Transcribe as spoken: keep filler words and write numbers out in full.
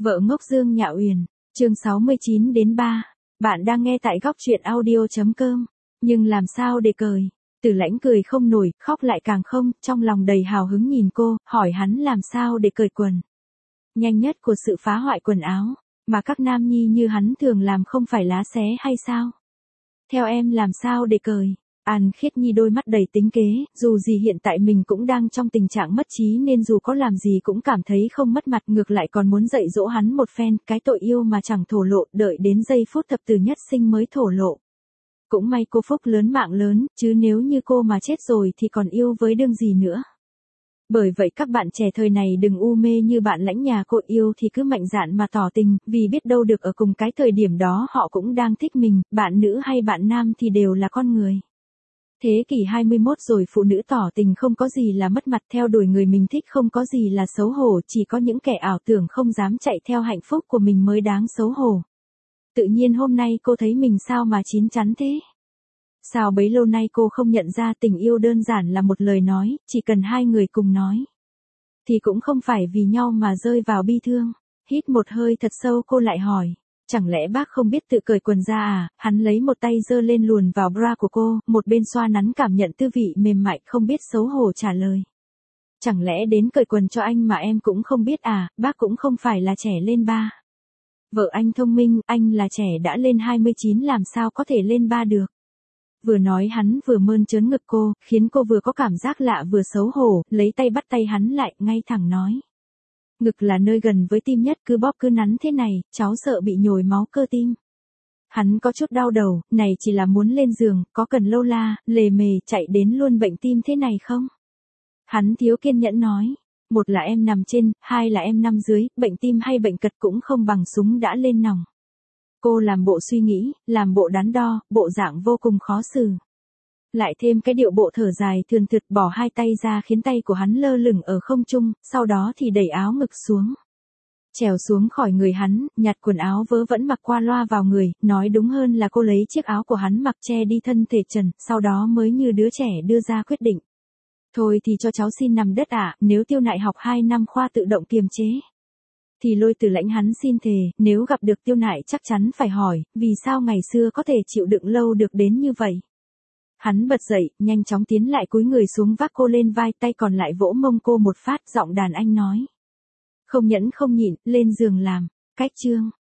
Vợ ngốc Dương Nhạ Uyển, chương sáu mươi chín đến ba. Bạn đang nghe tại góc truyện audio chấm com. Nhưng làm sao để cười? Tử Lãnh cười không nổi, khóc lại càng không, trong lòng đầy hào hứng nhìn cô, hỏi hắn làm sao để cởi quần. Nhanh nhất của sự phá hoại quần áo, mà các nam nhi như hắn thường làm không phải lá xé hay sao? Theo em làm sao để cởi? An Khiết Nhi đôi mắt đầy tính kế, dù gì hiện tại mình cũng đang trong tình trạng mất trí nên dù có làm gì cũng cảm thấy không mất mặt, ngược lại còn muốn dạy dỗ hắn một phen, cái tội yêu mà chẳng thổ lộ, đợi đến giây phút thập tử nhất sinh mới thổ lộ. Cũng may cô phúc lớn mạng lớn, chứ nếu như cô mà chết rồi thì còn yêu với đương gì nữa. Bởi vậy các bạn trẻ thời này đừng u mê như bạn Lãnh nhà cô, yêu thì cứ mạnh dạn mà tỏ tình, vì biết đâu được ở cùng cái thời điểm đó họ cũng đang thích mình, bạn nữ hay bạn nam thì đều là con người. Thế kỷ hai mươi mốt rồi, phụ nữ tỏ tình không có gì là mất mặt, theo đuổi người mình thích không có gì là xấu hổ, chỉ có những kẻ ảo tưởng không dám chạy theo hạnh phúc của mình mới đáng xấu hổ. Tự nhiên hôm nay cô thấy mình sao mà chín chắn thế? Sao bấy lâu nay cô không nhận ra tình yêu đơn giản là một lời nói, chỉ cần hai người cùng nói. Thì cũng không phải vì nhau mà rơi vào bi thương. Hít một hơi thật sâu cô lại hỏi. Chẳng lẽ bác không biết tự cởi quần ra à? Hắn lấy một tay giơ lên luồn vào bra của cô, một bên xoa nắn cảm nhận tư vị mềm mại, không biết xấu hổ trả lời. Chẳng lẽ đến cởi quần cho anh mà em cũng không biết à? Bác cũng không phải là trẻ lên ba. Vợ anh thông minh, anh là trẻ đã lên hai mươi chín làm sao có thể lên ba được. Vừa nói hắn vừa mơn trớn ngực cô, khiến cô vừa có cảm giác lạ vừa xấu hổ, lấy tay bắt tay hắn lại, ngay thẳng nói. Ngực là nơi gần với tim nhất, cứ bóp cứ nắn thế này, cháu sợ bị nhồi máu cơ tim. Hắn có chút đau đầu, này chỉ là muốn lên giường, có cần lâu la, lề mề, chạy đến luôn bệnh tim thế này không? Hắn thiếu kiên nhẫn nói, một là em nằm trên, hai là em nằm dưới, bệnh tim hay bệnh cật cũng không bằng súng đã lên nòng. Cô làm bộ suy nghĩ, làm bộ đắn đo, bộ dạng vô cùng khó xử. Lại thêm cái điệu bộ thở dài thườn thượt, bỏ hai tay ra khiến tay của hắn lơ lửng ở không trung, sau đó thì đẩy áo ngực xuống. Trèo xuống khỏi người hắn, nhặt quần áo vớ vẩn mặc qua loa vào người, nói đúng hơn là cô lấy chiếc áo của hắn mặc che đi thân thể trần, sau đó mới như đứa trẻ đưa ra quyết định. Thôi thì cho cháu xin nằm đất ạ, à, nếu Tiêu Nại học hai năm khoa tự động kiềm chế. Thì Lôi Tử Lãnh hắn xin thề, nếu gặp được Tiêu Nại chắc chắn phải hỏi, vì sao ngày xưa có thể chịu đựng lâu được đến như vậy. Hắn bật dậy, nhanh chóng tiến lại cúi người xuống vác cô lên vai, tay còn lại vỗ mông cô một phát, giọng đàn anh nói. Không nhẫn không nhịn, lên giường làm, cách chương.